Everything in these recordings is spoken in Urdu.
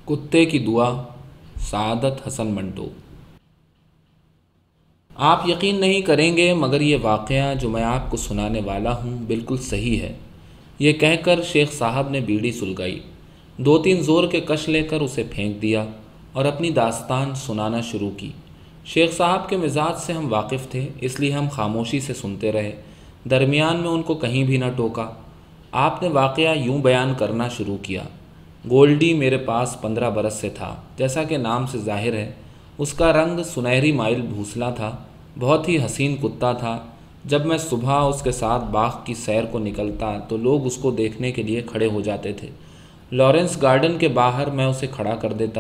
کتے کی دعا، سعادت حسن منٹو۔ آپ یقین نہیں کریں گے مگر یہ واقعہ جو میں آپ کو سنانے والا ہوں بالکل صحیح ہے۔ یہ کہہ کر شیخ صاحب نے بیڑی سلگائی، دو تین زور کے کش لے کر اسے پھینک دیا اور اپنی داستان سنانا شروع کی۔ شیخ صاحب کے مزاج سے ہم واقف تھے، اس لیے ہم خاموشی سے سنتے رہے، درمیان میں ان کو کہیں بھی نہ ٹوکا۔ آپ نے واقعہ یوں بیان کرنا شروع کیا: گولڈی میرے پاس 15 برس سے تھا، جیسا کہ نام سے ظاہر ہے۔ اس کا رنگ سنہری مائل بھوسلا تھا، بہت ہی حسین کتا تھا۔ جب میں صبح اس کے ساتھ باغ کی سیر کو نکلتا تو لوگ اس کو دیکھنے کے لیے کھڑے ہو جاتے تھے۔ لارنس گارڈن کے باہر میں اسے کھڑا کر دیتا: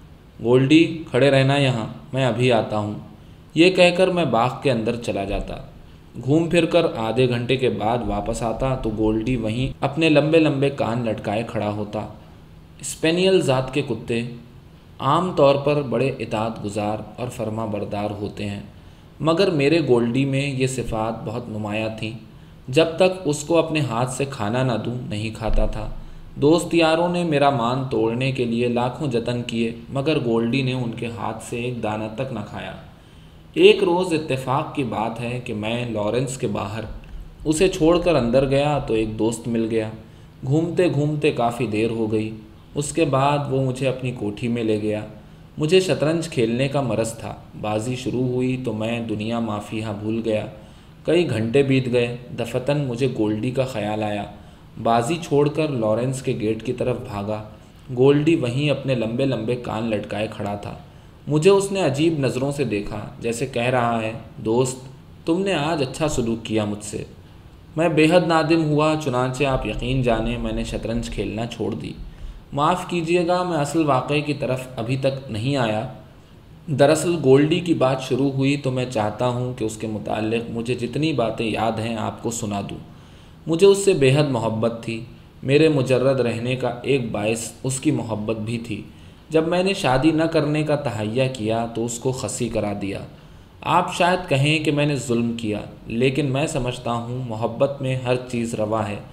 گولڈی، کھڑے رہنا یہاں، میں ابھی آتا ہوں۔ یہ کہہ کر میں باغ کے اندر چلا جاتا، گھوم پھر کر آدھے گھنٹے کے بعد واپس آتا تو گولڈی وہیں اپنے لمبے لمبے کان لٹکائے کھڑا ہوتا۔ اسپینیل ذات کے کتے عام طور پر بڑے اطاعت گزار اور فرما بردار ہوتے ہیں، مگر میرے گولڈی میں یہ صفات بہت نمایاں تھیں۔ جب تک اس کو اپنے ہاتھ سے کھانا نہ دوں نہیں کھاتا تھا۔ دوست یاروں نے میرا مان توڑنے کے لیے لاکھوں جتن کیے، مگر گولڈی نے ان کے ہاتھ سے ایک دانہ تک نہ کھایا۔ ایک روز اتفاق کی بات ہے کہ میں لارنس کے باہر اسے چھوڑ کر اندر گیا تو ایک دوست مل گیا۔ گھومتے گھومتے کافی دیر ہو گئی۔ اس کے بعد وہ مجھے اپنی کوٹھی میں لے گیا۔ مجھے شطرنج کھیلنے کا مرض تھا۔ بازی شروع ہوئی تو میں دنیا مافیہا بھول گیا۔ کئی گھنٹے بیت گئے۔ دفتن مجھے گولڈی کا خیال آیا۔ بازی چھوڑ کر لارنس کے گیٹ کی طرف بھاگا۔ گولڈی وہیں اپنے لمبے لمبے کان لٹکائے کھڑا تھا۔ مجھے اس نے عجیب نظروں سے دیکھا، جیسے کہہ رہا ہے: دوست، تم نے آج اچھا سلوک کیا مجھ سے۔ میں بے حد نادم ہوا، چنانچہ آپ یقین جانیں میں نے شطرنج کھیلنا چھوڑ دی۔ معاف کیجیے گا، میں اصل واقعے کی طرف ابھی تک نہیں آیا۔ دراصل گولڈی کی بات شروع ہوئی تو میں چاہتا ہوں کہ اس کے متعلق مجھے جتنی باتیں یاد ہیں آپ کو سنا دوں۔ مجھے اس سے بے حد محبت تھی۔ میرے مجرد رہنے کا ایک باعث اس کی محبت بھی تھی۔ جب میں نے شادی نہ کرنے کا تہیہ کیا تو اس کو خصی کرا دیا۔ آپ شاید کہیں کہ میں نے ظلم کیا، لیکن میں سمجھتا ہوں محبت میں ہر چیز روا ہے۔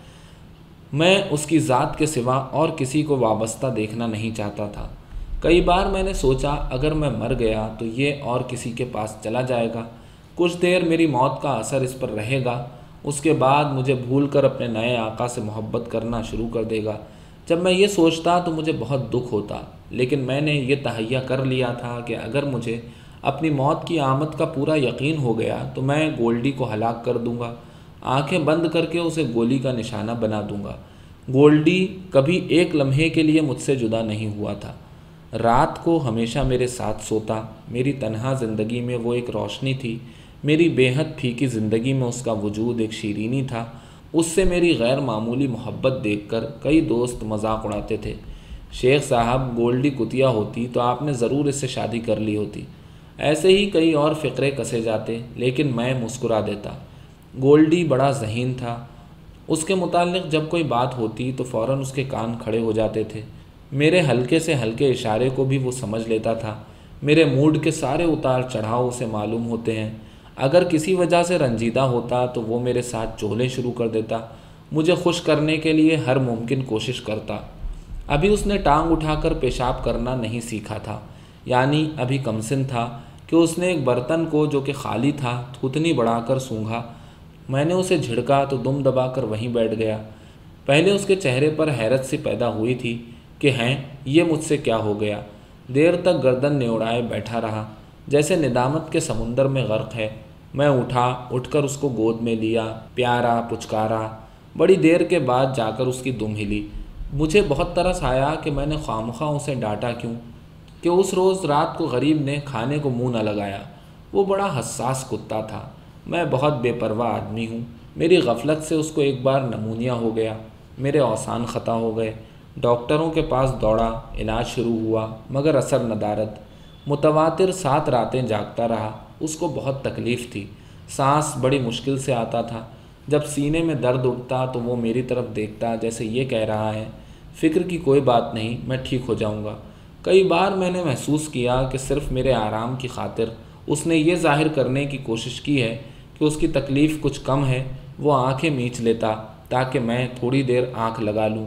میں اس کی ذات کے سوا اور کسی کو وابستہ دیکھنا نہیں چاہتا تھا۔ کئی بار میں نے سوچا اگر میں مر گیا تو یہ اور کسی کے پاس چلا جائے گا، کچھ دیر میری موت کا اثر اس پر رہے گا، اس کے بعد مجھے بھول کر اپنے نئے آقا سے محبت کرنا شروع کر دے گا۔ جب میں یہ سوچتا تو مجھے بہت دکھ ہوتا، لیکن میں نے یہ تہیہ کر لیا تھا کہ اگر مجھے اپنی موت کی آمد کا پورا یقین ہو گیا تو میں گولڈی کو ہلاک کر دوں گا، آنکھیں بند کر کے اسے گولی کا نشانہ بنا دوں گا۔ گولڈی کبھی ایک لمحے کے لیے مجھ سے جدا نہیں ہوا تھا۔ رات کو ہمیشہ میرے ساتھ سوتا۔ میری تنہا زندگی میں وہ ایک روشنی تھی، میری بے حد پھیکی زندگی میں اس کا وجود ایک شیرینی تھا۔ اس سے میری غیر معمولی محبت دیکھ کر کئی دوست مذاق اڑاتے تھے: شیخ صاحب، گولڈی کتیا ہوتی تو آپ نے ضرور اس سے شادی کر لی ہوتی۔ ایسے ہی کئی اور فقرے کسے جاتے، لیکن میں مسکرا دیتا۔ گولڈی بڑا ذہین تھا۔ اس کے متعلق جب کوئی بات ہوتی تو فوراً اس کے کان کھڑے ہو جاتے تھے۔ میرے ہلکے سے ہلکے اشارے کو بھی وہ سمجھ لیتا تھا۔ میرے موڈ کے سارے اتار چڑھاؤ اسے معلوم ہوتے ہیں۔ اگر کسی وجہ سے رنجیدہ ہوتا تو وہ میرے ساتھ چغلیں شروع کر دیتا، مجھے خوش کرنے کے لیے ہر ممکن کوشش کرتا۔ ابھی اس نے ٹانگ اٹھا کر پیشاب کرنا نہیں سیکھا تھا، یعنی ابھی کمسن تھا کہ اس نے ایک برتن کو جو کہ خالی تھا تھوتنی بڑھا کر سونگھا۔ میں نے اسے جھڑکا تو دم دبا کر وہیں بیٹھ گیا۔ پہلے اس کے چہرے پر حیرت سی پیدا ہوئی تھی کہ یہ مجھ سے کیا ہو گیا۔ دیر تک گردن نیوڑائے بیٹھا رہا، جیسے ندامت کے سمندر میں غرق ہے۔ میں اٹھ کر اس کو گود میں لیا، پیارا، پچکارا۔ بڑی دیر کے بعد جا کر اس کی دم ہلی۔ مجھے بہت ترس آیا کہ میں نے خواہ اسے ڈانٹا کیوں، کہ اس روز رات کو غریب نے کھانے کو منہ نہ لگایا۔ وہ بڑا حساس کتا تھا۔ میں بہت بے پرواہ آدمی ہوں۔ میری غفلت سے اس کو ایک بار نمونیا ہو گیا۔ میرے اوسان خطا ہو گئے۔ ڈاکٹروں کے پاس دوڑا، علاج شروع ہوا، مگر اثر ندارد۔ متواتر 7 راتیں جاگتا رہا۔ اس کو بہت تکلیف تھی، سانس بڑی مشکل سے آتا تھا۔ جب سینے میں درد اٹھتا تو وہ میری طرف دیکھتا جیسے یہ کہہ رہا ہے: فکر کی کوئی بات نہیں، میں ٹھیک ہو جاؤں گا۔ کئی بار میں نے محسوس کیا کہ صرف میرے آرام کی خاطر اس نے یہ ظاہر کرنے کی کوشش کی ہے کہ اس کی تکلیف کچھ کم ہے۔ وہ آنکھیں میچ لیتا تاکہ میں تھوڑی دیر آنکھ لگا لوں،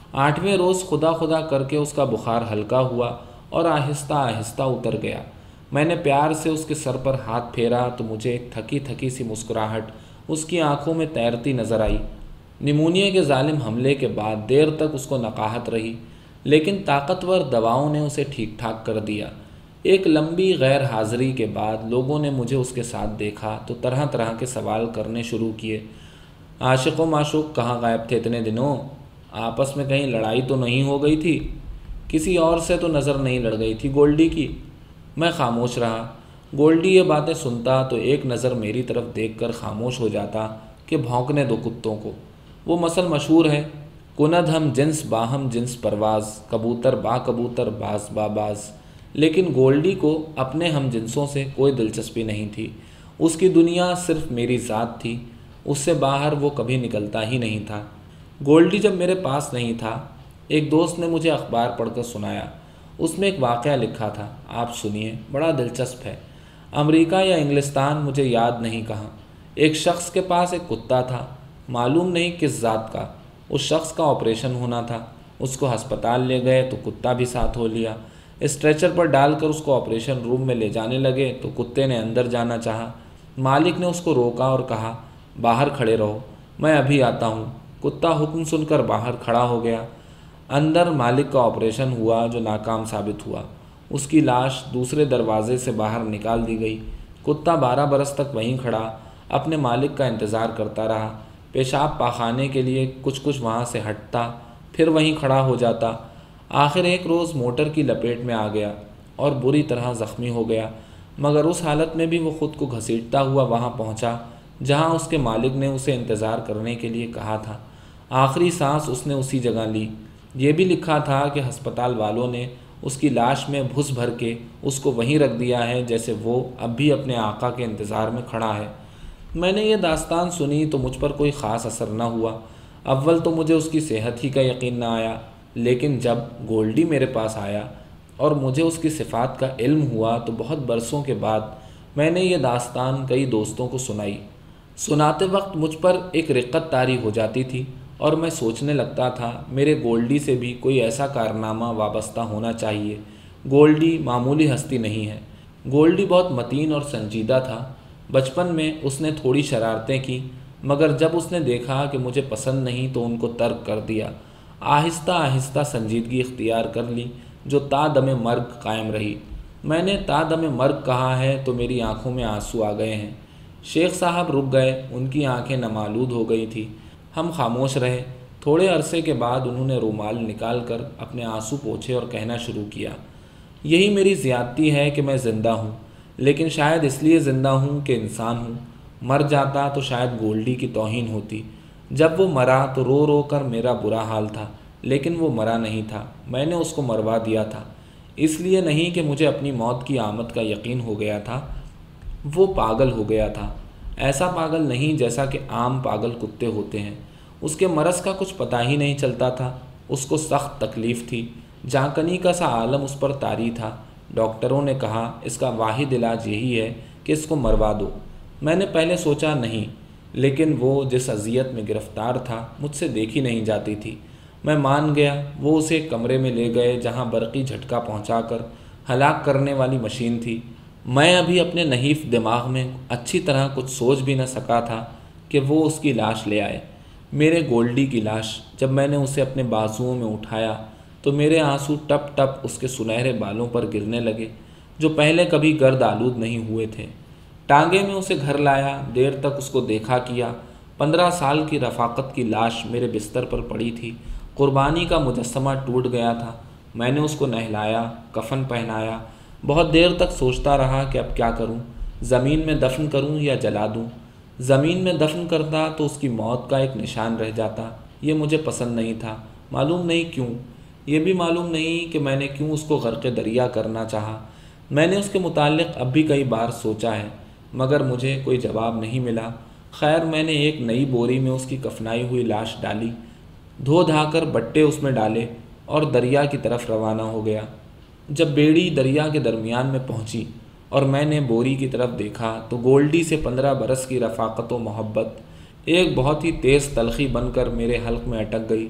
8वें روز خدا خدا کر کے اس کا بخار ہلکا ہوا اور آہستہ آہستہ اتر گیا۔ میں نے پیار سے اس کے سر پر ہاتھ پھیرا تو مجھے ایک تھکی تھکی سی مسکراہٹ اس کی آنکھوں میں تیرتی نظر آئی۔ نمونیا کے ظالم حملے کے بعد دیر تک اس کو نقاہت رہی، لیکن طاقتور دواؤں نے اسے ٹھیک ٹھاک کر دیا۔ ایک لمبی غیر حاضری کے بعد لوگوں نے مجھے اس کے ساتھ دیکھا تو طرح طرح کے سوال کرنے شروع کیے۔ عاشق و معشوق کہاں غائب تھے اتنے دنوں؟ آپس میں کہیں لڑائی تو نہیں ہو گئی تھی؟ کسی اور سے تو نظر نہیں لڑ گئی تھی گولڈی کی؟ میں خاموش رہا۔ گولڈی یہ باتیں سنتا تو ایک نظر میری طرف دیکھ کر خاموش ہو جاتا کہ بھونکنے دو کتوں کو۔ وہ مثل مشہور ہے، کند ہم جنس باہم جنس پرواز، کبوتر با کبوتر باز با باز۔ لیکن گولڈی کو اپنے ہم جنسوں سے کوئی دلچسپی نہیں تھی۔ اس کی دنیا صرف میری ذات تھی، اس سے باہر وہ کبھی نکلتا ہی نہیں تھا۔ گولڈی جب میرے پاس نہیں تھا، ایک دوست نے مجھے اخبار پڑھ کر سنایا۔ اس میں ایک واقعہ لکھا تھا، آپ سنیے، بڑا دلچسپ ہے۔ امریکہ یا انگلستان مجھے یاد نہیں کہاں، ایک شخص کے پاس ایک کتا تھا، معلوم نہیں کس ذات کا۔ اس شخص کا آپریشن ہونا تھا، اس کو ہسپتال لے گئے تو کتا بھی ساتھ ہو لیا۔ اسٹریچر پر ڈال کر اس کو آپریشن روم میں لے جانے لگے تو کتے نے اندر جانا چاہا۔ مالک نے اس کو روکا اور کہا، باہر کھڑے رہو، میں ابھی آتا ہوں۔ کتا حکم سن کر باہر کھڑا ہو گیا۔ اندر مالک کا آپریشن ہوا جو ناکام ثابت ہوا۔ اس کی لاش دوسرے دروازے سے باہر نکال دی گئی۔ کتا 12 برس تک وہیں کھڑا اپنے مالک کا انتظار کرتا رہا۔ پیشاب پاخانے کے لیے کچھ وہاں سے ہٹتا، پھر وہیں کھڑا ہو جاتا۔ آخر ایک روز موٹر کی لپیٹ میں آ گیا اور بری طرح زخمی ہو گیا، مگر اس حالت میں بھی وہ خود کو گھسیٹتا ہوا وہاں پہنچا جہاں اس کے مالک نے اسے انتظار کرنے کے لیے کہا تھا۔ آخری سانس اس نے اسی جگہ لی۔ یہ بھی لکھا تھا کہ ہسپتال والوں نے اس کی لاش میں بھس بھر کے اس کو وہیں رکھ دیا ہے جیسے وہ اب بھی اپنے آقا کے انتظار میں کھڑا ہے۔ میں نے یہ داستان سنی تو مجھ پر کوئی خاص اثر نہ ہوا۔ اول تو مجھے اس کی صحت ہی کا یقین نہ آیا، لیکن جب گولڈی میرے پاس آیا اور مجھے اس کی صفات کا علم ہوا تو بہت برسوں کے بعد میں نے یہ داستان کئی دوستوں کو سنائی۔ سناتے وقت مجھ پر ایک رقت طاری ہو جاتی تھی اور میں سوچنے لگتا تھا میرے گولڈی سے بھی کوئی ایسا کارنامہ وابستہ ہونا چاہیے۔ گولڈی معمولی ہستی نہیں ہے۔ گولڈی بہت متین اور سنجیدہ تھا۔ بچپن میں اس نے تھوڑی شرارتیں کی، مگر جب اس نے دیکھا کہ مجھے پسند نہیں تو ان کو ترک کر دیا۔ آہستہ آہستہ سنجیدگی اختیار کر لی جو تا دم مرگ قائم رہی۔ میں نے تا دم مرگ کہا ہے تو میری آنکھوں میں آنسو آ گئے ہیں۔ شیخ صاحب رک گئے، ان کی آنکھیں نمالود ہو گئی تھیں۔ ہم خاموش رہے۔ تھوڑے عرصے کے بعد انہوں نے رومال نکال کر اپنے آنسو پوچھے اور کہنا شروع کیا، یہی میری زیادتی ہے کہ میں زندہ ہوں، لیکن شاید اس لیے زندہ ہوں کہ انسان ہوں۔ مر جاتا تو شاید گولڈی کی توہین ہوتی۔ جب وہ مرا تو رو رو کر میرا برا حال تھا، لیکن وہ مرا نہیں تھا، میں نے اس کو مروا دیا تھا۔ اس لیے نہیں کہ مجھے اپنی موت کی آمد کا یقین ہو گیا تھا، وہ پاگل ہو گیا تھا۔ ایسا پاگل نہیں جیسا کہ عام پاگل کتے ہوتے ہیں۔ اس کے مرض کا کچھ پتہ ہی نہیں چلتا تھا۔ اس کو سخت تکلیف تھی، جانکنی کا سا عالم اس پر طاری تھا۔ ڈاکٹروں نے کہا اس کا واحد علاج یہی ہے کہ اس کو مروا دو۔ میں نے پہلے سوچا نہیں، لیکن وہ جس اذیت میں گرفتار تھا مجھ سے دیکھی نہیں جاتی تھی۔ میں مان گیا۔ وہ اسے ایک کمرے میں لے گئے جہاں برقی جھٹکا پہنچا کر ہلاک کرنے والی مشین تھی۔ میں ابھی اپنے نحیف دماغ میں اچھی طرح کچھ سوچ بھی نہ سکا تھا کہ وہ اس کی لاش لے آئے، میرے گولڈی کی لاش۔ جب میں نے اسے اپنے بازوؤں میں اٹھایا تو میرے آنسو ٹپ ٹپ اس کے سنہرے بالوں پر گرنے لگے جو پہلے کبھی گرد آلود نہیں ہوئے تھے۔ ٹانگے میں اسے گھر لایا، دیر تک اس کو دیکھا کیا۔ 15 سال کی رفاقت کی لاش میرے بستر پر پڑی تھی۔ قربانی کا مجسمہ ٹوٹ گیا تھا۔ میں نے اس کو نہلایا، کفن پہنایا۔ بہت دیر تک سوچتا رہا کہ اب کیا کروں، زمین میں دفن کروں یا جلا دوں۔ زمین میں دفن کرتا تو اس کی موت کا ایک نشان رہ جاتا۔ یہ مجھے پسند نہیں تھا، معلوم نہیں کیوں۔ یہ بھی معلوم نہیں کہ میں نے کیوں اس کو غرق دریا کرنا چاہا۔ میں نے اس کے متعلق اب بھی کئی بار سوچا ہے، مگر مجھے کوئی جواب نہیں ملا۔ خیر، میں نے ایک نئی بوری میں اس کی کفنائی ہوئی لاش ڈالی، دھو دھا کر بٹے اس میں ڈالے اور دریا کی طرف روانہ ہو گیا۔ جب بیڑی دریا کے درمیان میں پہنچی اور میں نے بوری کی طرف دیکھا تو گولڈی سے 15 برس کی رفاقت و محبت ایک بہت ہی تیز تلخی بن کر میرے حلق میں اٹک گئی۔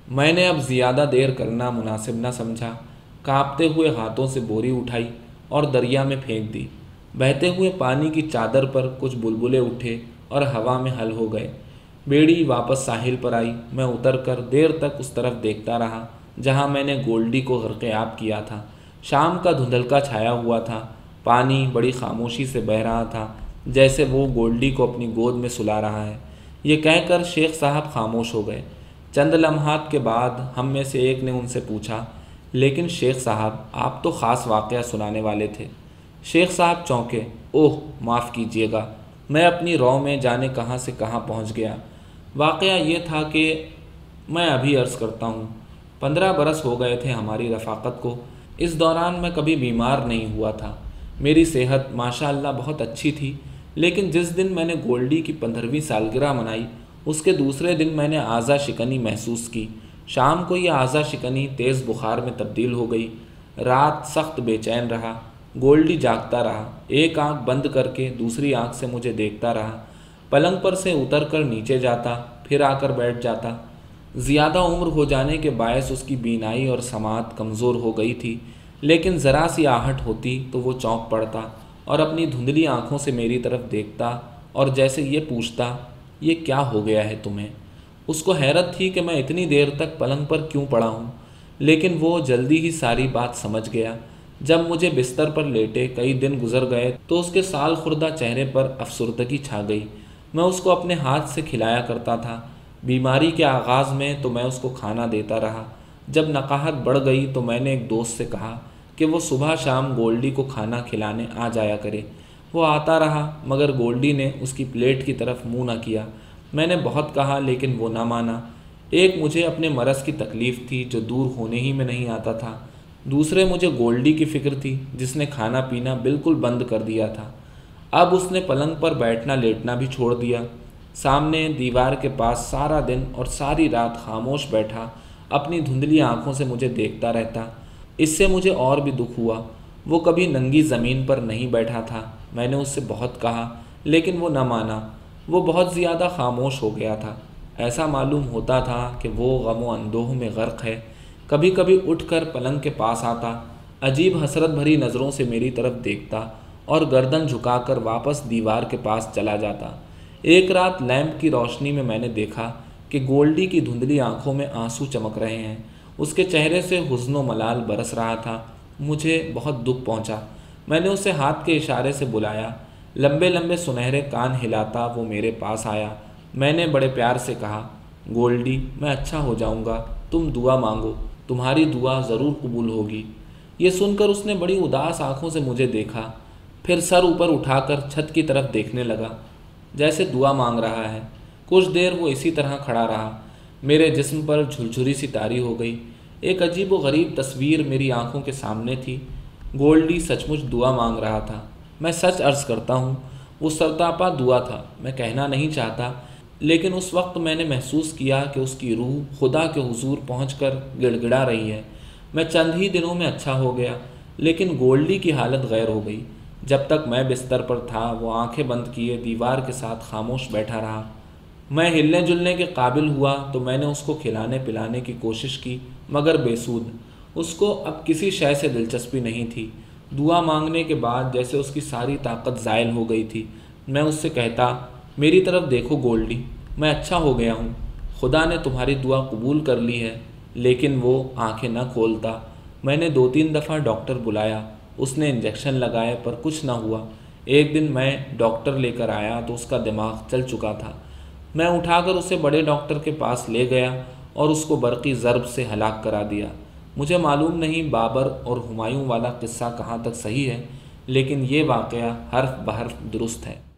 میں نے اب زیادہ دیر کرنا مناسب نہ سمجھا، کانپتے ہوئے ہاتھوں سے بوری اٹھائی اور دریا میں پھینک دی۔ بہتے ہوئے پانی کی چادر پر کچھ بلبلے اٹھے اور ہوا میں حل ہو گئے۔ بیڑی واپس ساحل پر آئی۔ میں اتر کر دیر تک اس طرف دیکھتا رہا جہاں میں نے گولڈی کو غرق آب کیا تھا۔ شام کا دھندلکا چھایا ہوا تھا، پانی بڑی خاموشی سے بہہ رہا تھا، جیسے وہ گولڈی کو اپنی گود میں سلا رہا ہے۔ یہ کہہ کر شیخ صاحب خاموش ہو گئے۔ چند لمحات کے بعد ہم میں سے ایک نے ان سے پوچھا، لیکن شیخ صاحب، آپ تو خاص واقعہ سنانے والے تھے۔ شیخ صاحب چونکے۔ اوہ معاف کیجیے گا، میں اپنی رو میں جانے کہاں سے کہاں پہنچ گیا۔ واقعہ یہ تھا کہ میں ابھی عرض کرتا ہوں، 15 برس ہو گئے تھے ہماری رفاقت کو۔ اس دوران میں کبھی بیمار نہیں ہوا تھا، میری صحت ماشاءاللہ بہت اچھی تھی۔ لیکن جس دن میں نے گولڈی کی 15ویں سالگرہ منائی، اس کے دوسرے دن میں نے اعضا شکنی محسوس کی۔ شام کو یہ اعضا شکنی تیز بخار میں تبدیل ہو گئی۔ رات سخت بے چین رہا۔ گولڈی جاگتا رہا، ایک آنکھ بند کر کے دوسری آنکھ سے مجھے دیکھتا رہا۔ پلنگ پر سے اتر کر نیچے جاتا، پھر آ کر بیٹھ جاتا۔ زیادہ عمر ہو جانے کے باعث اس کی بینائی اور سماعت کمزور ہو گئی تھی، لیکن ذرا سی آہٹ ہوتی تو وہ چونک پڑتا اور اپنی دھندلی آنکھوں سے میری طرف دیکھتا اور جیسے یہ پوچھتا، یہ کیا ہو گیا ہے تمہیں؟ اس کو حیرت تھی کہ میں اتنی دیر تک پلنگ پر کیوں پڑا ہوں، لیکن وہ جلدی ہی ساری بات سمجھ گیا۔ جب مجھے بستر پر لیٹے کئی دن گزر گئے تو اس کے سال خوردہ چہرے پر افسردگی چھا گئی۔ میں اس کو اپنے ہاتھ سے کھلایا کرتا تھا۔ بیماری کے آغاز میں تو میں اس کو کھانا دیتا رہا۔ جب نقاہت بڑھ گئی تو میں نے ایک دوست سے کہا کہ وہ صبح شام گولڈی کو کھانا کھلانے آ جایا کرے۔ وہ آتا رہا، مگر گولڈی نے اس کی پلیٹ کی طرف منہ نہ کیا۔ میں نے بہت کہا لیکن وہ نہ مانا۔ ایک مجھے اپنے مرض کی تکلیف تھی جو دور ہونے ہی میں نہیں آتا تھا، دوسرے مجھے گولڈی کی فکر تھی جس نے کھانا پینا بالکل بند کر دیا تھا۔ اب اس نے پلنگ پر بیٹھنا لیٹنا بھی چھوڑ دیا۔ سامنے دیوار کے پاس سارا دن اور ساری رات خاموش بیٹھا اپنی دھندلی آنکھوں سے مجھے دیکھتا رہتا۔ اس سے مجھے اور بھی دکھ ہوا۔ وہ کبھی ننگی زمین پر نہیں بیٹھا تھا۔ میں نے اس سے بہت کہا لیکن وہ نہ مانا۔ وہ بہت زیادہ خاموش ہو گیا تھا۔ ایسا معلوم ہوتا تھا کہ وہ غم و اندوہ میں غرق ہے۔ کبھی کبھی اٹھ کر پلنگ کے پاس آتا، عجیب حسرت بھری نظروں سے میری طرف دیکھتا اور گردن جھکا کر واپس دیوار کے پاس چلا جاتا۔ ایک رات لیمپ کی روشنی میں نے دیکھا کہ گولڈی کی دھندلی آنکھوں میں آنسو چمک رہے ہیں۔ اس کے چہرے سے حزن و ملال برس رہا تھا۔ مجھے بہت دکھ پہنچا۔ میں نے اسے ہاتھ کے اشارے سے بلایا۔ لمبے لمبے سنہرے کان ہلاتا وہ میرے پاس آیا۔ میں نے بڑے پیار سے کہا، گولڈی میں اچھا ہو جاؤں گا، تم دعا مانگو، تمہاری دعا ضرور قبول ہوگی۔ یہ سن کر اس نے بڑی اداس آنکھوں سے مجھے دیکھا، پھر سر اوپر اٹھا کر چھت کی طرف دیکھنے لگا جیسے دعا مانگ رہا ہے۔ کچھ دیر وہ اسی طرح کھڑا رہا۔ میرے جسم پر جھلجھری سی طاری ہو گئی۔ ایک عجیب و غریب تصویر میری آنکھوں کے سامنے تھی۔ گولڈی سچ مچ دعا مانگ رہا تھا۔ میں سچ عرض کرتا ہوں، وہ سرتاپا دعا تھا۔ میں کہنا نہیں چاہتا، لیکن اس وقت میں نے محسوس کیا کہ اس کی روح خدا کے حضور پہنچ کر گڑ گڑا رہی ہے۔ میں چند ہی دنوں میں اچھا ہو گیا، لیکن گولڈی کی حالت غیر ہو گئی۔ جب تک میں بستر پر تھا وہ آنکھیں بند کیے دیوار کے ساتھ خاموش بیٹھا رہا۔ میں ہلنے جلنے کے قابل ہوا تو میں نے اس کو کھلانے پلانے کی کوشش کی، مگر بے سود۔ اس کو اب کسی شے سے دلچسپی نہیں تھی۔ دعا مانگنے کے بعد جیسے اس کی ساری طاقت زائل ہو گئی تھی۔ میں اس سے کہتا، میری طرف دیکھو گولڈی، میں اچھا ہو گیا ہوں، خدا نے تمہاری دعا قبول کر لی ہے۔ لیکن وہ آنکھیں نہ کھولتا۔ میں نے 2-3 دفعہ ڈاکٹر بلایا، اس نے انجیکشن لگائے پر کچھ نہ ہوا۔ ایک دن میں ڈاکٹر لے کر آیا تو اس کا دماغ چل چکا تھا۔ میں اٹھا کر اسے بڑے ڈاکٹر کے پاس لے گیا اور اس کو برقی ضرب سے ہلاک کرا دیا۔ مجھے معلوم نہیں بابر اور ہمایوں والا قصہ کہاں تک صحیح ہے، لیکن یہ واقعہ حرف بحرف درست ہے۔